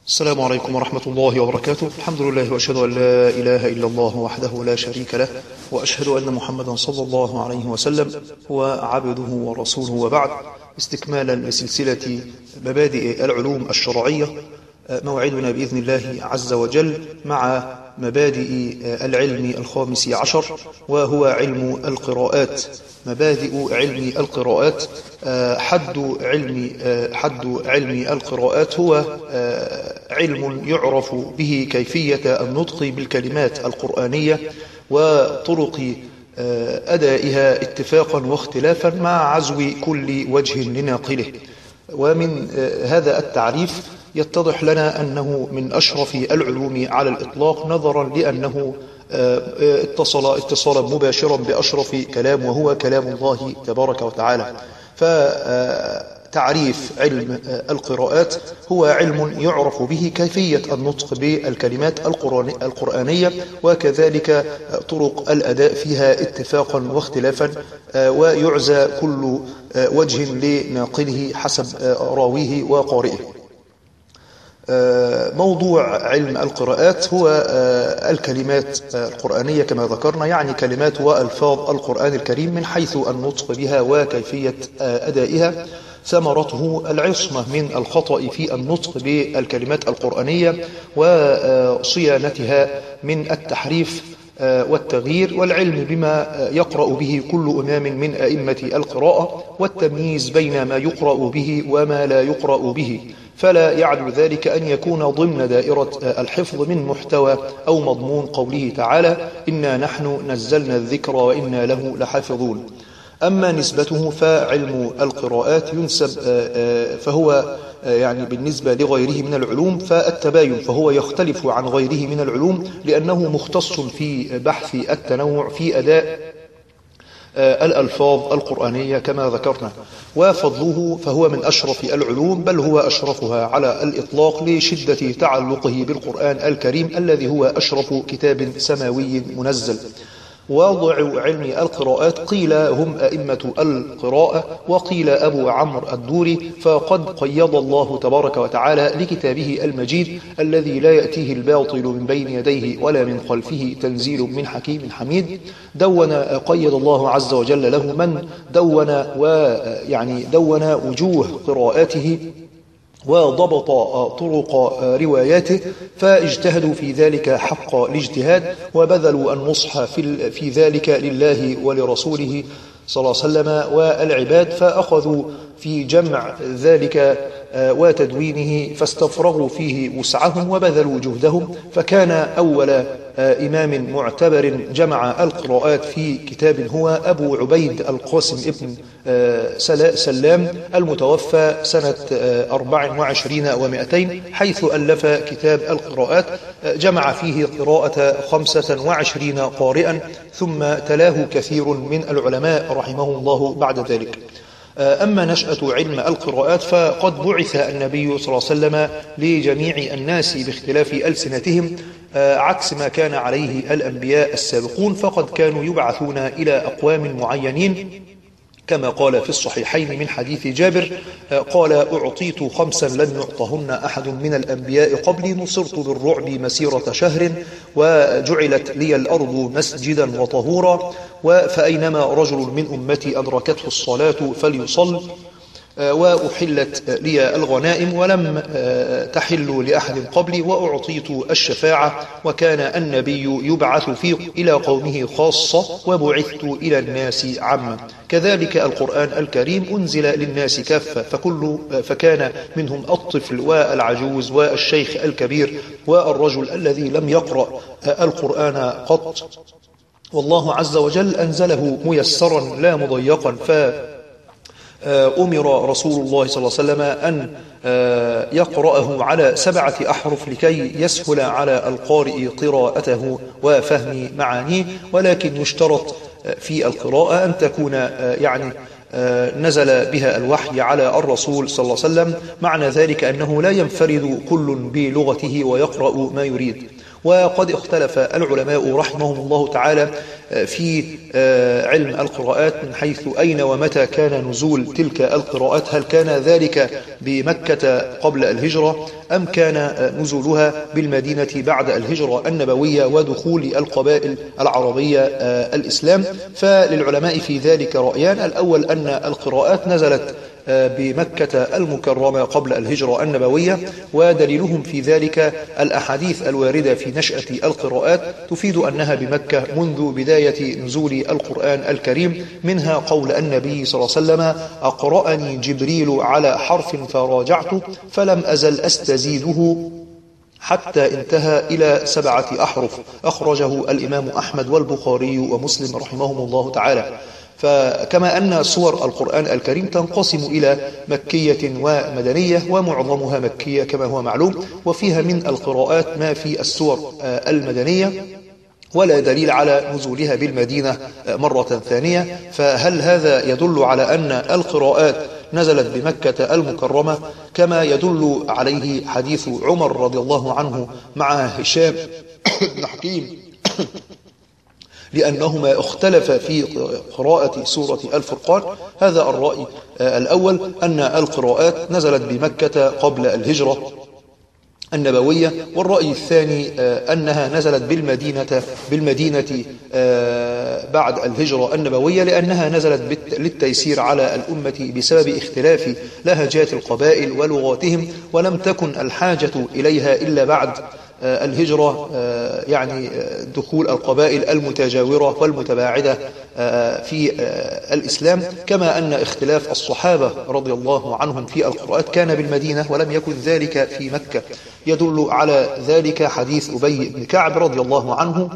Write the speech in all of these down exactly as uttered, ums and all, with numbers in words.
السلام عليكم ورحمة الله وبركاته. الحمد لله وأشهد أن لا إله إلا الله وحده لا شريك له، وأشهد أن محمدا صلى الله عليه وسلم هو عبده ورسوله، وبعد. استكمالا لسلسلة مبادئ العلوم الشرعية، موعدنا بإذن الله عز وجل مع مبادئ العلم الخامس عشر، وهو علم القراءات. مبادئ علم القراءات. حد علم حد علم القراءات هو علم يعرف به كيفية النطق بالكلمات القرآنية وطرق أدائها اتفاقا واختلافا مع عزو كل وجه لناقله. ومن هذا التعريف يتضح لنا أنه من أشرف العلوم على الإطلاق، نظرا لأنه اتصل اتصالا مباشرا بأشرف كلام، وهو كلام الله تبارك وتعالى. فتعريف علم القراءات هو علم يعرف به كيفية النطق بالكلمات القرآنية، وكذلك طرق الأداء فيها اتفاقا واختلافا، ويعزى كل وجه لناقله حسب راويه وقارئه. موضوع علم القراءات هو الكلمات القرآنية كما ذكرنا، يعني كلمات وألفاظ القرآن الكريم من حيث النطق بها وكيفية أدائها. ثمرته العصمة من الخطأ في النطق بالكلمات القرآنية وصيانتها من التحريف والتغيير، والعلم بما يقرأ به كل إمام من أئمة القراءة، والتمييز بين ما يقرأ به وما لا يقرأ به، فلا يعدو ذلك أن يكون ضمن دائرة الحفظ من محتوى أو مضمون قوله تعالى: إنا نحن نزلنا الذكر وإنا له لحافظون. أما نسبته فعلم القراءات ينسب فهو يعني بالنسبة لغيره من العلوم فالتباين، فهو يختلف عن غيره من العلوم لأنه مختص في بحث التنوع في أداء الألفاظ القرآنية كما ذكرنا. وفضله فهو من أشرف العلوم، بل هو أشرفها على الإطلاق لشدة تعلقه بالقرآن الكريم الذي هو أشرف كتاب سماوي منزل. واضع علم القراءات قيل هم أئمة القراءة، وقيل أبو عمرو الدوري، فقد قيض الله تبارك وتعالى لكتابه المجيد الذي لا يأتيه الباطل من بين يديه ولا من خلفه تنزيل من حكيم حميد. دون قيض الله عز وجل له من دون ويعني دون وجوه قراءاته وضبط طرق رواياته، فاجتهدوا في ذلك حق الاجتهاد، وبذلوا النصح في ذلك لله ولرسوله صلى الله عليه وسلم والعباد، فأخذوا في جمع ذلك وتدوينه فاستفرغوا فيه وسعهم وبذلوا جهدهم. فكان أول إمام معتبر جمع القراءات في كتاب هو أبو عبيد القاسم ابن سلام المتوفى سنة أربع وعشرين ومئتين، حيث ألف كتاب القراءات جمع فيه قراءة خمسة وعشرين قارئا، ثم تلاه كثير من العلماء رحمه الله بعد ذلك. أما نشأة علم القراءات فقد بعث النبي صلى الله عليه وسلم لجميع الناس باختلاف ألسنتهم، عكس ما كان عليه الأنبياء السابقون، فقد كانوا يبعثون إلى أقوام معينين، كما قال في الصحيحين من حديث جابر قال: أعطيت خمسا لم يعطهن أحد من الأنبياء قبلي، نصرت بالرعب مسيرة شهر، وجعلت لي الأرض مسجدا وطهورا، فأينما رجل من أمتي أدركته الصلاة فليصل، وأحلت لي الغنائم ولم تحل لأحد قبلي، وأعطيت الشفاعة، وكان النبي يبعث في إلى قومه خاصة، وبعثت إلى الناس عامة. كذلك القرآن الكريم أنزل للناس كافة، فكل فكان منهم الطفل والعجوز والشيخ الكبير والرجل الذي لم يقرأ القرآن قط، والله عز وجل أنزله ميسرا لا مضيقا. ف أمر رسول الله صلى الله عليه وسلم أن يقرأه على سبعة أحرف لكي يسهل على القارئ قراءته وفهم معانيه، ولكن يشترط في القراءة أن تكون يعني نزل بها الوحي على الرسول صلى الله عليه وسلم، معنى ذلك أنه لا ينفرد كل بلغته ويقرأ ما يريد. وقد اختلف العلماء رحمهم الله تعالى في علم القراءات من حيث أين ومتى كان نزول تلك القراءات، هل كان ذلك بمكة قبل الهجرة أم كان نزولها بالمدينة بعد الهجرة النبوية ودخول القبائل العربية الإسلام. فللعلماء في ذلك رأيان: الأول أن القراءات نزلت بمكة المكرمة قبل الهجرة النبوية، ودليلهم في ذلك الأحاديث الواردة في نشأة القراءات تفيد أنها بمكة منذ بداية نزول القرآن الكريم، منها قول النبي صلى الله عليه وسلم: أقرأني جبريل على حرف فراجعته فلم أزل أستزيده حتى انتهى إلى سبعة أحرف، أخرجه الإمام أحمد والبخاري ومسلم رحمهم الله تعالى. فكما أن سور القرآن الكريم تنقسم إلى مكية ومدنية، ومعظمها مكية كما هو معلوم، وفيها من القراءات ما في السور المدنية، ولا دليل على نزولها بالمدينة مرة ثانية. فهل هذا يدل على أن القراءات نزلت بمكة المكرمة كما يدل عليه حديث عمر رضي الله عنه مع هشام بن حكيم لأنهما اختلف في قراءة سورة الفرقان؟ هذا الرأي الأول، أن القراءات نزلت بمكة قبل الهجرة النبوية. والرأي الثاني أنها نزلت بالمدينة بالمدينة بعد الهجرة النبوية، لأنها نزلت للتيسير على الأمة بسبب اختلاف لهجات القبائل ولغاتهم، ولم تكن الحاجة إليها إلا بعد الهجرة، يعني دخول القبائل المتجاورة والمتباعدة في الإسلام. كما أن اختلاف الصحابة رضي الله عنهم في القراءات كان بالمدينة ولم يكن ذلك في مكة. يدل على ذلك حديث أبي بن كعب رضي الله عنه.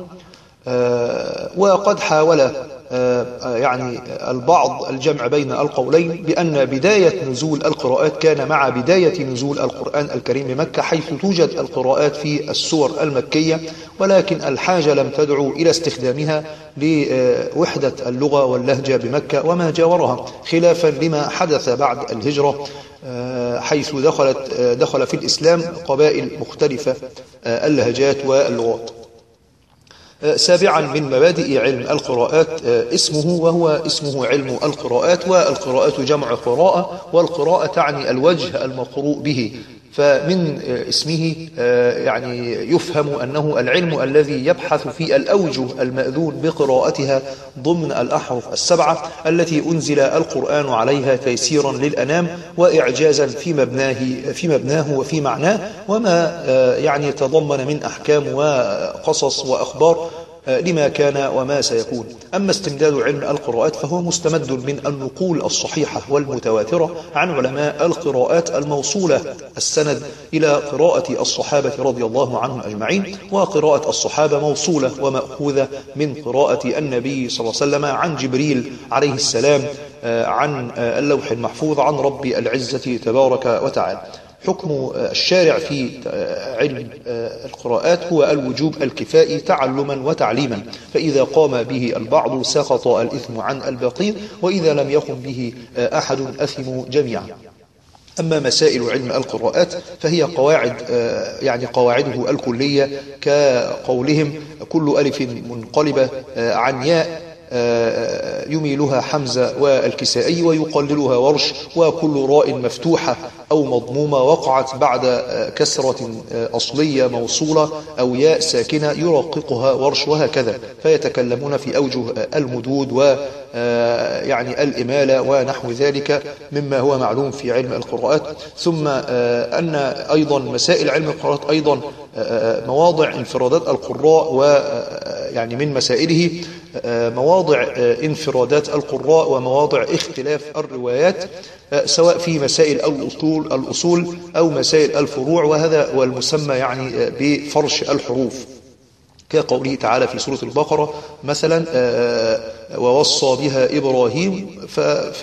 وقد حاول يعني البعض الجمع بين القولين بأن بداية نزول القراءات كان مع بداية نزول القرآن الكريم بمكة، حيث توجد القراءات في السور المكية، ولكن الحاجة لم تدعو إلى استخدامها لوحدة اللغة واللهجة بمكة وما جاورها، خلافا لما حدث بعد الهجرة، حيث دخلت دخل في الإسلام قبائل مختلفة اللهجات واللغات. سابعا من مبادئ علم القراءات اسمه، وهو اسمه علم القراءات. والقراءات جمع قراءة، والقراءة تعني الوجه المقروء به، فمن اسمه يعني يفهم أنه العلم الذي يبحث في الأوجه المأذون بقراءتها ضمن الأحرف السبعة التي أنزل القرآن عليها تيسيرا للأنام وإعجازا في مبناه في مبناه وفي معناه، وما يعني تضمن من أحكام وقصص وأخبار لما كان وما سيكون. أما استمداد علم القراءات فهو مستمد من النقول الصحيحة والمتواترة عن علماء القراءات الموصولة السند إلى قراءة الصحابة رضي الله عنهم أجمعين، وقراءة الصحابة موصولة ومأخوذة من قراءة النبي صلى الله عليه وسلم عن جبريل عليه السلام عن اللوح المحفوظ عن رب العزة تبارك وتعالى. حكم الشارع في علم القراءات هو الوجوب الكفائي تعلما وتعليما، فإذا قام به البعض سقط الإثم عن الباقين، وإذا لم يقم به أحد أثموا جميعا. أما مسائل علم القراءات فهي قواعد، يعني قواعده الكلية كقولهم: كل ألف منقلبة عن ياء يميلها حمزة والكسائي ويقللها ورش، وكل راء مفتوحة أو مضمومة وقعت بعد كسرة أصلية موصولة أو ياء ساكنة يرققها ورش، وهكذا. فيتكلمون في أوجه المدود و يعني الإمالة ونحو ذلك مما هو معلوم في علم القراءات. ثم أن أيضا مسائل علم القراءات أيضا مواضع انفرادات القراء، ويعني من مسائله مواضع انفرادات القراء ومواضع اختلاف الروايات، سواء في مسائل الأصول, الأصول أو مسائل الفروع، وهذا هو المسمى يعني بفرش الحروف، كقوله تعالى في سورة البقرة مثلا: ووصى بها إبراهيم، ف, ف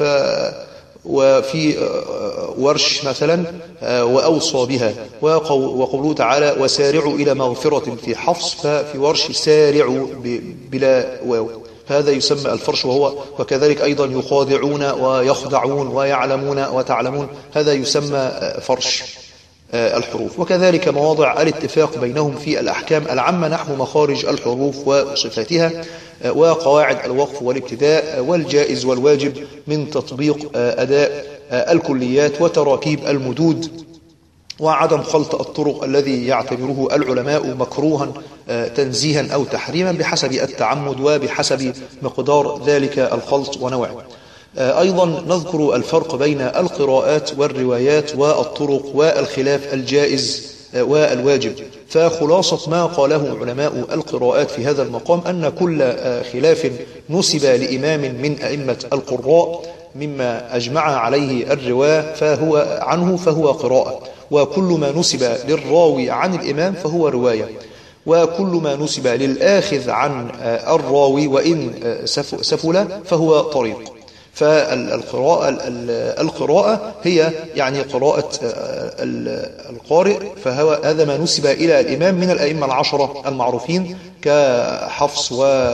وفي ورش مثلا وأوصى بها، وقوله تعالى: وسارعوا إلى مغفرة في حفص، ففي ورش سارعوا بلا واو، هذا يسمى الفرش. وهو وكذلك أيضا يخادعون ويخدعون ويعلمون وتعلمون، هذا يسمى فرش. الحروف. وكذلك مواضع الاتفاق بينهم في الأحكام العامة نحو مخارج الحروف وصفاتها، وقواعد الوقف والابتداء والجائز والواجب من تطبيق أداء الكليات وتراكيب المدود، وعدم خلط الطرق الذي يعتبره العلماء مكروها تنزيها أو تحريما بحسب التعمد وبحسب مقدار ذلك الخلط ونوعه. أيضا نذكر الفرق بين القراءات والروايات والطرق والخلاف الجائز والواجب. فخلاصة ما قاله علماء القراءات في هذا المقام أن كل خلاف نسب لإمام من أئمة القراء مما أجمع عليه الرواة فهو عنه فهو قراءة، وكل ما نسب للراوي عن الإمام فهو رواية، وكل ما نسب للآخذ عن الراوي وإن سفل فهو طريق. فالقراءة القراءة هي يعني قراءة القارئ، فهو هذا ما نسب إلى الإمام من الأئمة العشرة المعروفين كحفص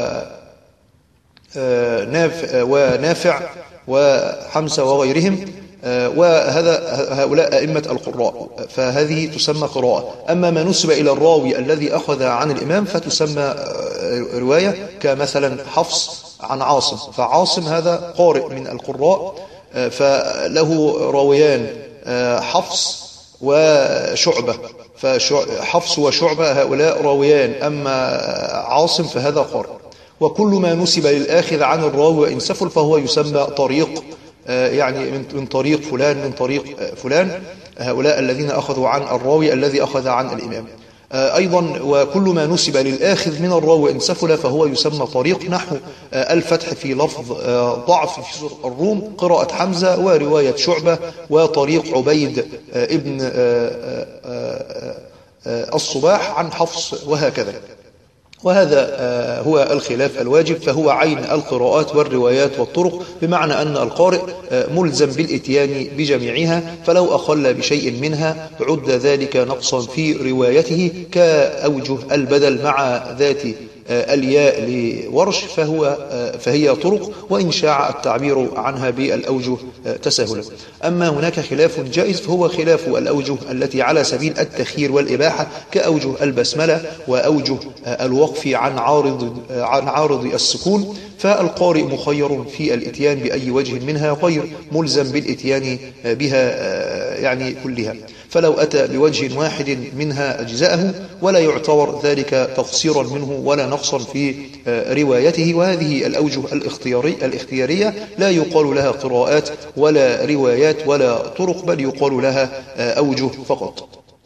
ونافع وحمزة وغيرهم، وهذا هؤلاء أئمة القراء، فهذه تسمى قراءة. أما ما نسب إلى الراوي الذي أخذ عن الإمام فتسمى رواية، كمثلا حفص عن عاصم، فعاصم هذا قارئ من القراء فله راويان حفص وشعبة، فحفص وشعبة هؤلاء راويان، أما عاصم فهذا قارئ. وكل ما نسب للآخذ عن الراوي وإن سفل فهو يسمى طريق، يعني من طريق فلان من طريق فلان، هؤلاء الذين أخذوا عن الراوي الذي أخذ عن الإمام. أيضا وكل ما نسب للآخذ من الراوي إن سفل فهو يسمى طريق، نحو الفتح في لفظ ضعف في سورة الروم، قراءة حمزة ورواية شعبة وطريق عبيد ابن الصباح عن حفص وهكذا. وهذا هو الخلاف الواجب، فهو عين القراءات والروايات والطرق، بمعنى أن القارئ ملزم بالإتيان بجميعها، فلو أخل بشيء منها عد ذلك نقصا في روايته، كأوجه البدل مع ذات الياء لورش فهو فهي طرق، وإن شاع التعبير عنها بالأوجه تساهلا. أما هناك خلاف جائز فهو خلاف الأوجه التي على سبيل التخيير والإباحة، كأوجه البسملة وأوجه الوقف عن عارض عن عارض السكون، فالقارئ مخير في الإتيان بأي وجه منها غير ملزم بالإتيان بها يعني كلها، فلو أتى بوجه واحد منها أجزاءه، ولا يعتبر ذلك تقصيرا منه ولا نقصا في روايته. وهذه الأوجه الاختياري الاختيارية لا يقال لها قراءات ولا روايات ولا طرق، بل يقال لها أوجه فقط.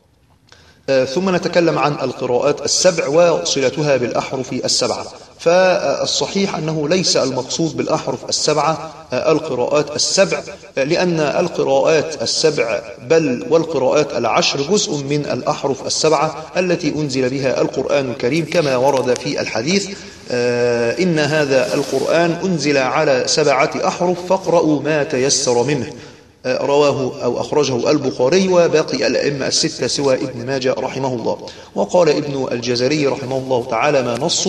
ثم نتكلم عن القراءات السبع وصلتها بالأحرف السبعة. فالصحيح أنه ليس المقصود بالأحرف السبعة القراءات السبع، لأن القراءات السبع بل والقراءات العشر جزء من الأحرف السبعة التي أنزل بها القرآن الكريم، كما ورد في الحديث: إن هذا القرآن أنزل على سبعة أحرف فاقرأوا ما تيسر منه. رواه أو أخرجه البخاري وباقي الأئمة الستة سوى ابن ماجه رحمه الله. وقال ابن الجزري رحمه الله تعالى ما نصه،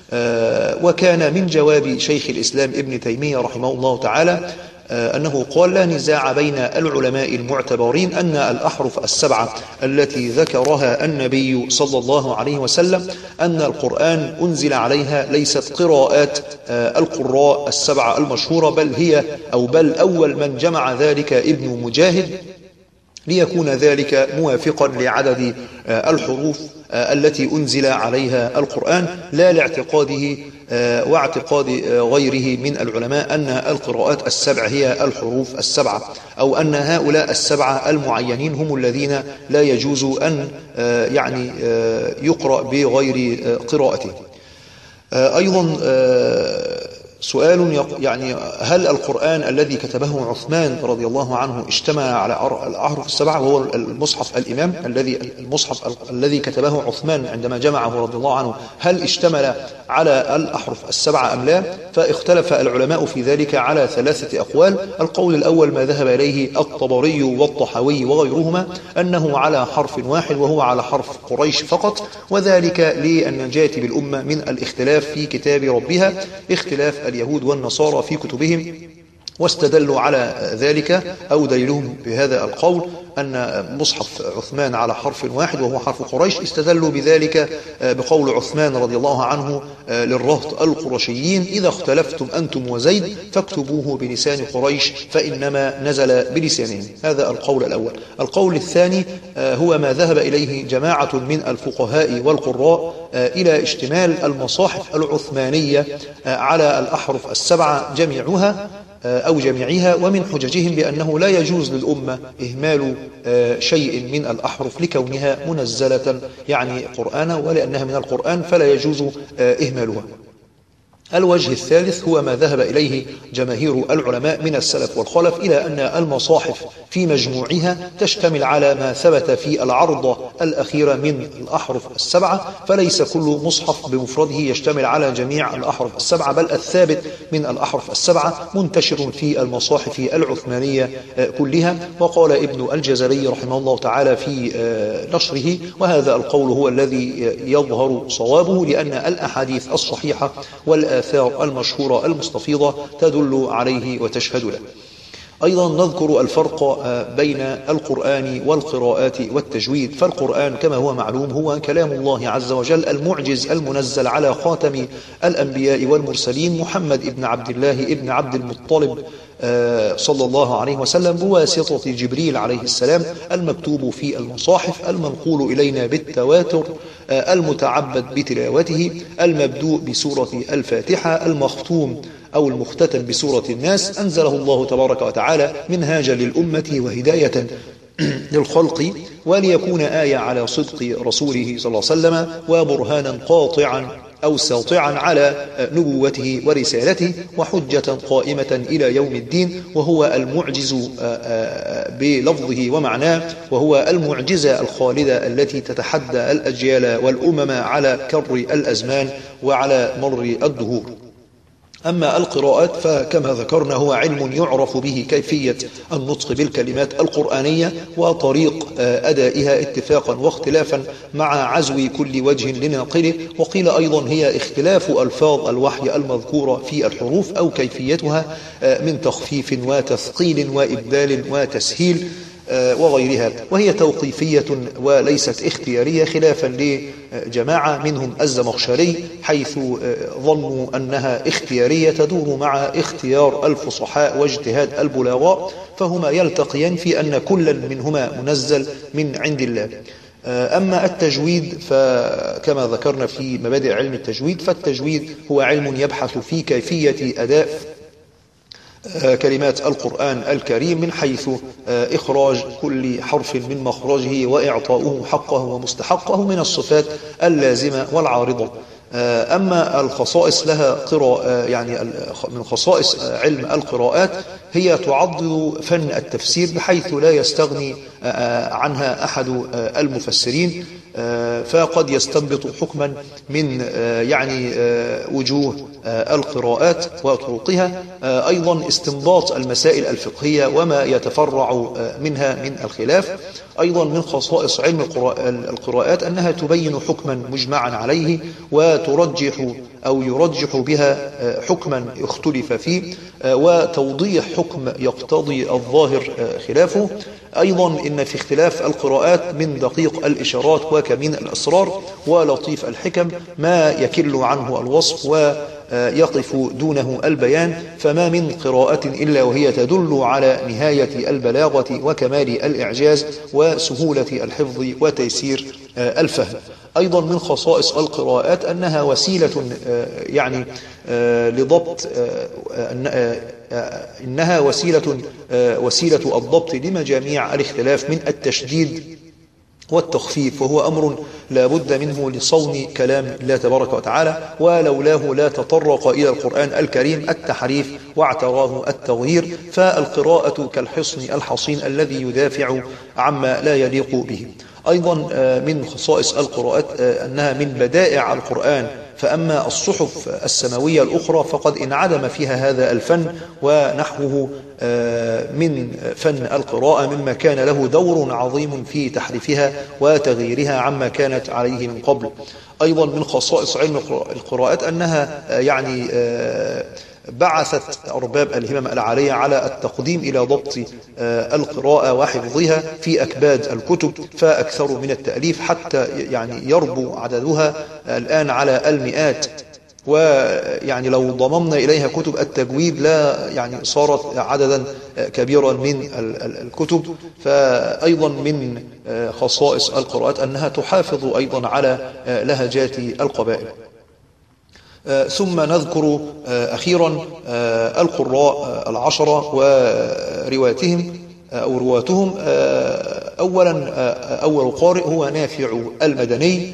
وكان من جواب شيخ الإسلام ابن تيمية رحمه الله تعالى أنه قال: لا نزاع بين العلماء المعتبرين أن الأحرف السبعة التي ذكرها النبي صلى الله عليه وسلم أن القرآن أنزل عليها ليست قراءات القراء السبعة المشهورة، بل هي أو بل أول من جمع ذلك ابن مجاهد، ليكون ذلك موافقا لعدد الحروف التي أنزل عليها القرآن، لا لاعتقاده واعتقاد غيره من العلماء أن القراءات السبع هي الحروف السبعة، أو أن هؤلاء السبعة المعينين هم الذين لا يجوز أن يعني يقرأ بغير قراءته. أيضا سؤال يعني: هل القرآن الذي كتبه عثمان رضي الله عنه اشتمل على الأحرف السبعة، وهو المصحف الإمام الذي المصحف الذي كتبه عثمان عندما جمعه رضي الله عنه، هل اشتمل على الأحرف السبعة أم لا؟ فاختلف العلماء في ذلك على ثلاثة أقوال. القول الأول ما ذهب إليه الطبري والطحاوي وغيرهما، أنه على حرف واحد وهو على حرف قريش فقط، وذلك للنجاة بالأمة من الاختلاف في كتاب ربها، اختلاف اليهود والنصارى في كتبهم. واستدلوا على ذلك أو دليلهم بهذا القول أن مصحف عثمان على حرف واحد وهو حرف قريش، استدلوا بذلك بقول عثمان رضي الله عنه للرهط القرشيين: إذا اختلفتم أنتم وزيد فاكتبوه بلسان قريش فإنما نزل بلسانهم. هذا القول الأول. القول الثاني هو ما ذهب إليه جماعة من الفقهاء والقراء إلى اشتمال المصاحف العثمانية على الأحرف السبعة جميعها أو جميعها، ومن حججهم بأنه لا يجوز للأمة إهمال شيء من الأحرف لكونها منزلة يعني قرآنا، ولأنها من القرآن فلا يجوز إهمالها. الوجه الثالث هو ما ذهب إليه جماهير العلماء من السلف والخلف إلى أن المصاحف في مجموعها تشتمل على ما ثبت في العرضة الأخيرة من الأحرف السبعة، فليس كل مصحف بمفرده يشتمل على جميع الأحرف السبعة، بل الثابت من الأحرف السبعة منتشر في المصاحف العثمانية كلها. وقال ابن الجزري رحمه الله تعالى في نشره: وهذا القول هو الذي يظهر صوابه، لأن الأحاديث الصحيحة والآثار الآثار المشهورة المستفيضة تدل عليه وتشهد له. أيضا نذكر الفرق بين القرآن والقراءات والتجويد. فالقرآن كما هو معلوم هو كلام الله عز وجل المعجز المنزل على خاتم الأنبياء والمرسلين محمد بن عبد الله بن عبد المطلب صلى الله عليه وسلم بواسطة جبريل عليه السلام، المكتوب في المصاحف، المنقول إلينا بالتواتر، المتعبد بتلاوته، المبدوء بسورة الفاتحة، المختوم أو المختتم بسورة الناس. أنزله الله تبارك وتعالى منهاجا للأمة وهداية للخلق، وليكون آية على صدق رسوله صلى الله عليه وسلم وبرهانا قاطعا أو ساطعا على نبوته ورسالته، وحجة قائمة إلى يوم الدين، وهو المعجز بلفظه ومعناه، وهو المعجزة الخالدة التي تتحدى الأجيال والأمم على كر الأزمان وعلى مر الدهور. أما القراءات فكما ذكرنا هو علم يعرف به كيفية النطق بالكلمات القرآنية وطريق أدائها اتفاقا واختلافا مع عزو كل وجه لناقله. وقيل أيضا هي اختلاف ألفاظ الوحي المذكورة في الحروف أو كيفيتها من تخفيف وتثقيل وإبدال وتسهيل وغيرها، وهي توقيفية وليست اختيارية، خلافا لجماعة منهم الزمخشري حيث ظنوا أنها اختيارية تدور مع اختيار الفصحاء واجتهاد البلاغاء، فهما يلتقيان في أن كلا منهما منزل من عند الله. أما التجويد فكما ذكرنا في مبادئ علم التجويد، فالتجويد هو علم يبحث في كيفية أداء كلمات القرآن الكريم من حيث إخراج كل حرف من مخرجه وإعطاؤه حقه ومستحقه من الصفات اللازمة والعارضة. أما الخصائص لها قراءة، يعني من خصائص علم القراءات هي تعضد فن التفسير بحيث لا يستغني عنها أحد المفسرين، فقد يستنبط حكما من يعني وجوه القراءات وطرقها. أيضا استنباط المسائل الفقهية وما يتفرع منها من الخلاف. أيضا من خصائص علم القراءات أنها تبين حكما مجمعا عليه وترجح أو يرجح بها حكما اختلف فيه، وتوضيح حكم يقتضي الظاهر خلافه. أيضا إن في اختلاف القراءات من دقيق الإشارات وكمين الأسرار ولطيف الحكم ما يكل عنه الوصف ويقف دونه البيان، فما من قراءة إلا وهي تدل على نهاية البلاغة وكمال الإعجاز وسهولة الحفظ وتيسير الفهم. أيضا من خصائص القراءات أنها وسيلة يعني لضبط إنها وسيلة وسيلة الضبط لمجاميع الاختلاف من التشديد والتخفيف، وهو أمر لا بد منه لصون كلام الله تبارك وتعالى، ولولاه لا تطرق إلى القرآن الكريم التحريف واعتراه التغيير. فالقراءة كالحصن الحصين الذي يدافع عما لا يليق به. أيضا من خصائص القراءات أنها من بدائع القرآن، فأما الصحف السماوية الأخرى فقد انعدم فيها هذا الفن ونحوه من فن القراءة، مما كان له دور عظيم في تحريفها وتغييرها عما كانت عليه من قبل. أيضا من خصائص علم القراءات أنها يعني بعثت أرباب الهمم العالية على التقديم إلى ضبط القراءة وحفظها في أكباد الكتب، فأكثروا من التأليف حتى يعني يربو عددها الآن على المئات. ويعني لو ضممنا إليها كتب التجويد لا يعني صارت عددا كبيرا من الكتب. فأيضا من خصائص القراءات أنها تحافظ أيضا على لهجات القبائل. ثم نذكر أخيرا القراء العشرة وروايتهم أو رواتهم. أولا أول قارئ هو نافع المدني،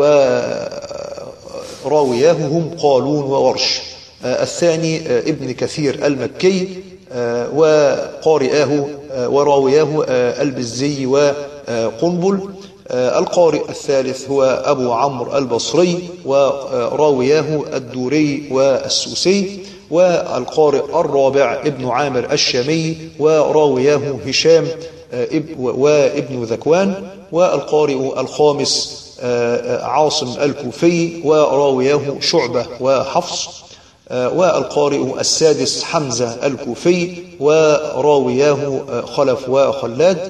وراوياه هم قالون وورش. الثاني ابن كثير المكي، وقارئاه وراوياه البزي وقنبل. القارئ الثالث هو أبو عمرو البصري، وراوياه الدوري والسوسي. والقارئ الرابع ابن عامر الشامي، وراوياه هشام وابن ذكوان. والقارئ الخامس عاصم الكوفي، وراوياه شعبة وحفص. والقارئ السادس حمزة الكوفي، وراوياه خلف وخلاد.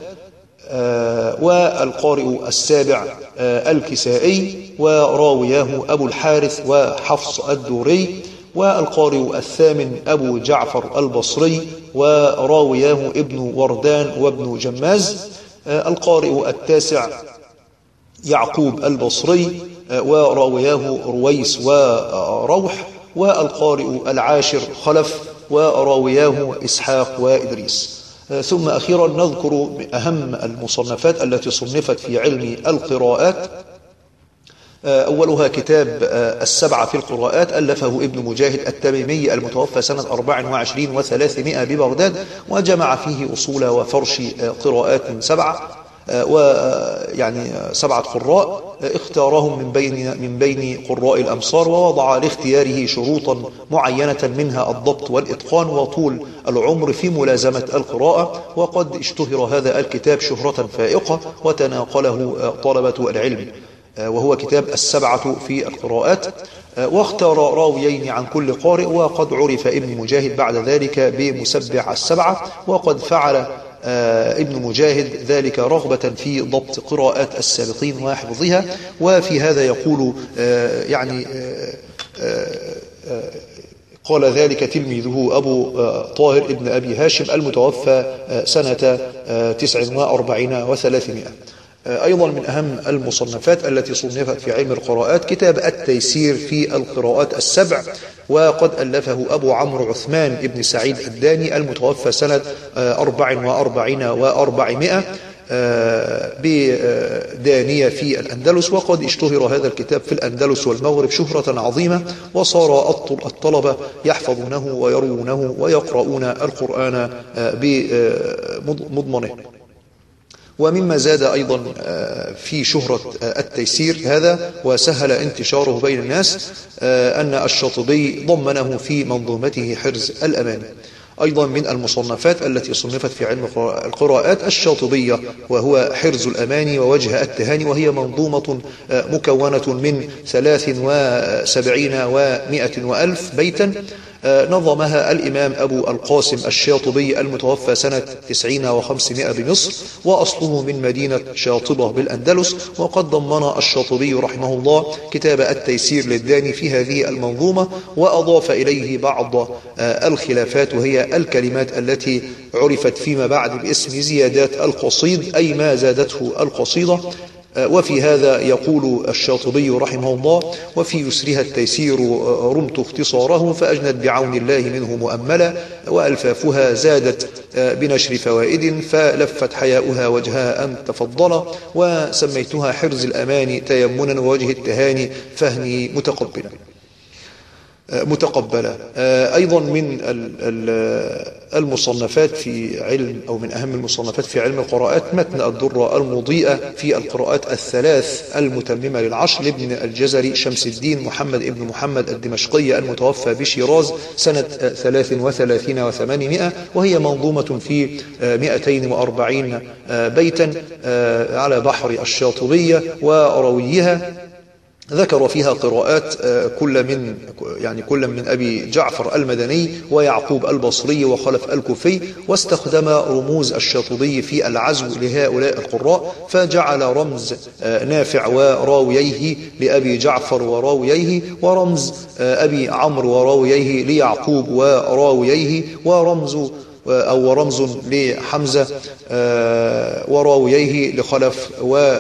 والقارئ السابع الكسائي، وراوياه أبو الحارث وحفص الدوري. والقارئ الثامن أبو جعفر البصري، وراوياه ابن وردان وابن جماز. القارئ التاسع يعقوب البصري، وراوياه رويس وروح. والقارئ العاشر خلف، وراوياه إسحاق وإدريس. ثم أخيرا نذكر أهم المصنفات التي صنفت في علم القراءات. أولها كتاب السبعة في القراءات، ألفه ابن مجاهد التميمي المتوفى سنة أربع وعشرين وثلاثمائة ببغداد، وجمع فيه أصول وفرش قراءات سبعة، ويعني سبعة قراء اختارهم من بين من بين قراء الأمصار، ووضع لاختياره شروطا معينة منها الضبط والإتقان وطول العمر في ملازمة القراءة. وقد اشتهر هذا الكتاب شهرة فائقة وتناقله طلبة العلم، وهو كتاب السبعة في القراءات. واختار راويين عن كل قارئ، وقد عرف ابن مجاهد بعد ذلك بمسبع السبعة. وقد فعل ابن مجاهد ذلك رغبة في ضبط قراءات السابقين وحفظها. وفي هذا يقول يعني قال ذلك تلميذه أبو طاهر ابن أبي هاشم المتوفى سنة تسع وأربعين وثلاثمائة. أيضا من أهم المصنفات التي صنفت في علم القراءات كتاب التيسير في القراءات السبع، وقد ألفه أبو عمرو عثمان ابن سعيد الداني المتوفى سنة أربع وأربعين وأربعمائة بدانية في الأندلس. وقد اشتهر هذا الكتاب في الأندلس والمغرب شهرة عظيمة، وصار الطلبة يحفظونه ويروونه ويقرؤون القرآن بمضمنه. ومما زاد أيضا في شهرة التيسير هذا وسهل انتشاره بين الناس أن الشاطبي ضمنه في منظومته حرز الأماني. أيضا من المصنفات التي صنفت في علم القراءات الشاطبية، وهو حرز الأماني ووجه التهاني، وهي منظومة مكونة من ثلاث وسبعين ومائة وألف بيتا نظمها الإمام أبو القاسم الشاطبي المتوفى سنة تسعين وخمسمائة بمصر، وأصله من مدينة شاطبة بالأندلس. وقد ضمن الشاطبي رحمه الله كتاب التيسير للداني في هذه المنظومة، وأضاف إليه بعض الخلافات، وهي الكلمات التي عرفت فيما بعد باسم زيادات القصيد، أي ما زادته القصيدة. وفي هذا يقول الشاطبي رحمه الله: وفي يسرها التيسير رمت اختصاره، فأجنت بعون الله منه مؤملا، وألفافها زادت بنشر فوائد، فلفت حياؤها وجهها أن تفضل، وسميتها حرز الأمان تيمنا، ووجه التهاني فهني متقبلا متقبلة. أيضا من المصنفات في علم أو من أهم المصنفات في علم القراءات متن الدرة المضيئة في القراءات الثلاث المتممة للعشر لابن الجزري شمس الدين محمد ابن محمد الدمشقي المتوفى بشيراز سنة ثلاث وثلاثين وثمانمائة، وهي منظومة في مئتين وأربعين بيتا على بحر الشاطبية ورويها. ذكر فيها قراءات كل من يعني كل من أبي جعفر المدني ويعقوب البصري وخلف الكوفي، واستخدم رموز الشاطبي في العزو لهؤلاء القراء، فجعل رمز نافع وراوييه لأبي جعفر وراوييه، ورمز أبي عمرو وراوييه ليعقوب وراوييه، ورمز أو رمز لحمزة وراوييه لخلف و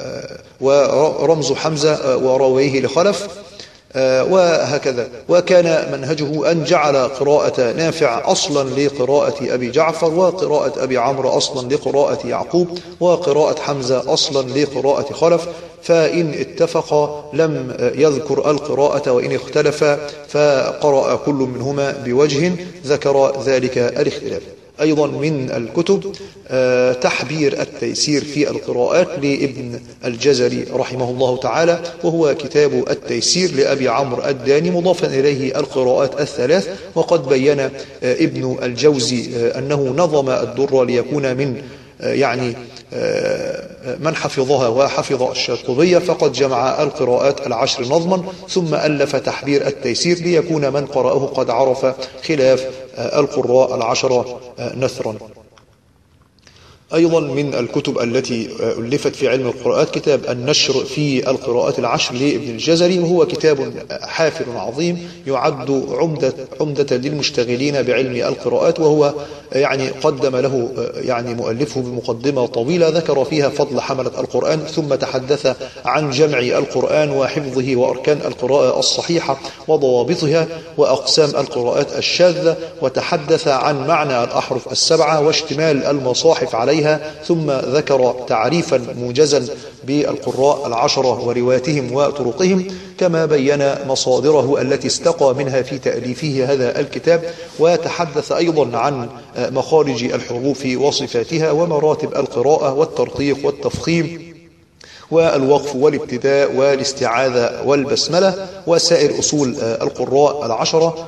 ورمز حمزة وراويه لخلف، وهكذا. وكان منهجه أن جعل قراءة نافع أصلا لقراءة أبي جعفر، وقراءة أبي عمرو أصلا لقراءة يعقوب، وقراءة حمزة أصلا لقراءة خلف، فإن اتفق لم يذكر القراءة، وإن اختلف فقرأ كل منهما بوجه ذكر ذلك الاختلاف. أيضا من الكتب تحبير التيسير في القراءات لابن الجزري رحمه الله تعالى، وهو كتاب التيسير لأبي عمرو الداني مضافا إليه القراءات الثلاث. وقد بين ابن الجوزي أنه نظم الدر ليكون من يعني من حفظها وحفظ الشاطبية، فقد جمع القراءات العشر نظما، ثم ألف تحبير التيسير ليكون من قرأه قد عرف خلاف القراء العشرة نثرا. أيضا من الكتب التي ألفت في علم القراءات كتاب النشر في القراءات العشر لابن الجزري، وهو كتاب حافل عظيم يعد عمدة, عمدة للمشتغلين بعلم القراءات، وهو يعني قدم له يعني مؤلفه بمقدمة طويلة ذكر فيها فضل حملة القرآن، ثم تحدث عن جمع القرآن وحفظه وأركان القراءة الصحيحة وضوابطها وأقسام القراءات الشاذة، وتحدث عن معنى الأحرف السبعة واشتمال المصاحف عليها، ثم ذكر تعريفا موجزا بالقراء العشرة ورواياتهم وطرقهم، كما بين مصادره التي استقى منها في تأليفه هذا الكتاب، وتحدث أيضا عن مخارج الحروف وصفاتها ومراتب القراءة والترقيق والتفخيم والوقف والابتداء والاستعاذة والبسملة وسائر أصول القراء العشرة.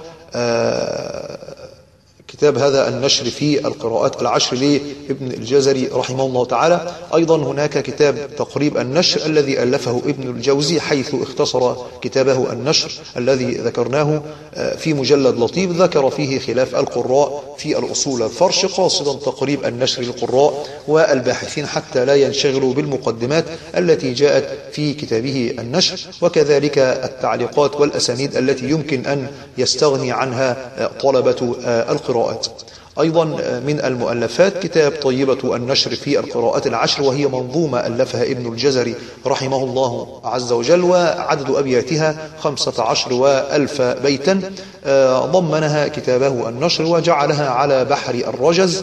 كتاب هذا النشر في القراءات العشر لابن الجزري رحمه الله تعالى. أيضا هناك كتاب تقريب النشر الذي ألفه ابن الجوزي، حيث اختصر كتابه النشر الذي ذكرناه في مجلد لطيف ذكر فيه خلاف القراء في الأصول الفرش، قاصدا تقريب النشر للقراء والباحثين حتى لا ينشغلوا بالمقدمات التي جاءت في كتابه النشر، وكذلك التعليقات والأسانيد التي يمكن أن يستغني عنها طلبة القراءة. أيضا من المؤلفات كتاب طيبة النشر في القراءات العشر، وهي منظومة ألفها ابن الجزري رحمه الله عز وجل، وعدد أبياتها خمسة عشر وألف بيتا، ضمنها كتابه النشر وجعلها على بحر الرجز،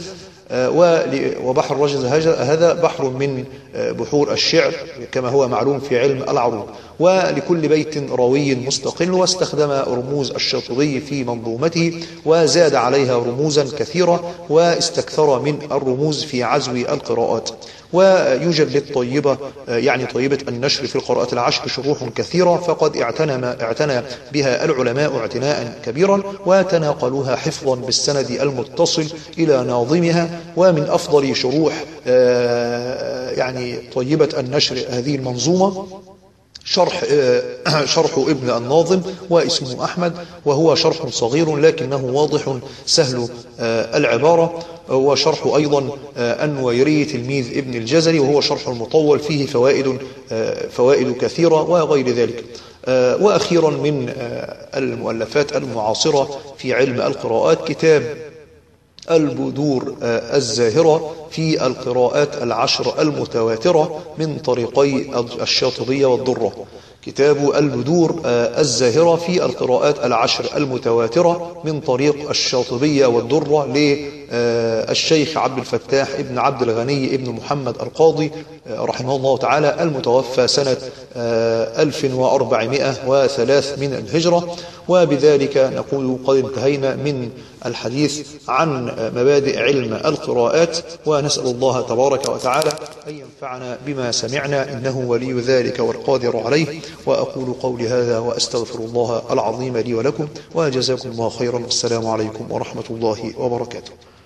وبحر الرجز هذا بحر من بحور الشعر كما هو معلوم في علم العروض، ولكل بيت راوي مستقل، واستخدم رموز الشاطبي في منظومته وزاد عليها رموزا كثيرة واستكثر من الرموز في عزو القراءات. ويوجد للطيبة يعني طيبة النشر في القراءات العشر شروح كثيرة، فقد اعتنى, اعتنى بها العلماء اعتناء كبيرا وتناقلوها حفظا بالسند المتصل إلى ناظمها. ومن أفضل شروح يعني طيبة النشر هذه المنظومة شرح شرح ابن الناظم واسمه أحمد، وهو شرح صغير لكنه واضح سهل العبارة، وشرح أيضا النويري تلميذ ابن الجزري، وهو شرح مطول فيه فوائد فوائد كثيرة وغير ذلك. وأخيرا من المؤلفات المعاصرة في علم القراءات كتاب البدور الزاهرة في القراءات العشر المتواترة من طريقي الشاطبية والضرة. كتاب البدور الزاهرة في القراءات العشر المتواترة من طريق الشاطبية والضرة للشيخ عبد الفتاح ابن عبد الغني ابن محمد القاضي رحمه الله تعالى، المتوفى سنة ألف وأربعمائة وثلاثة من الهجرة. وبذلك نقول قد انتهينا من الحديث عن مبادئ علم القراءات، ونسأل الله تبارك وتعالى أن ينفعنا بما سمعنا، إنه ولي ذلك والقادر عليه. وأقول قولي هذا وأستغفر الله العظيم لي ولكم، وجزاكم الله خيرا، والسلام عليكم ورحمة الله وبركاته.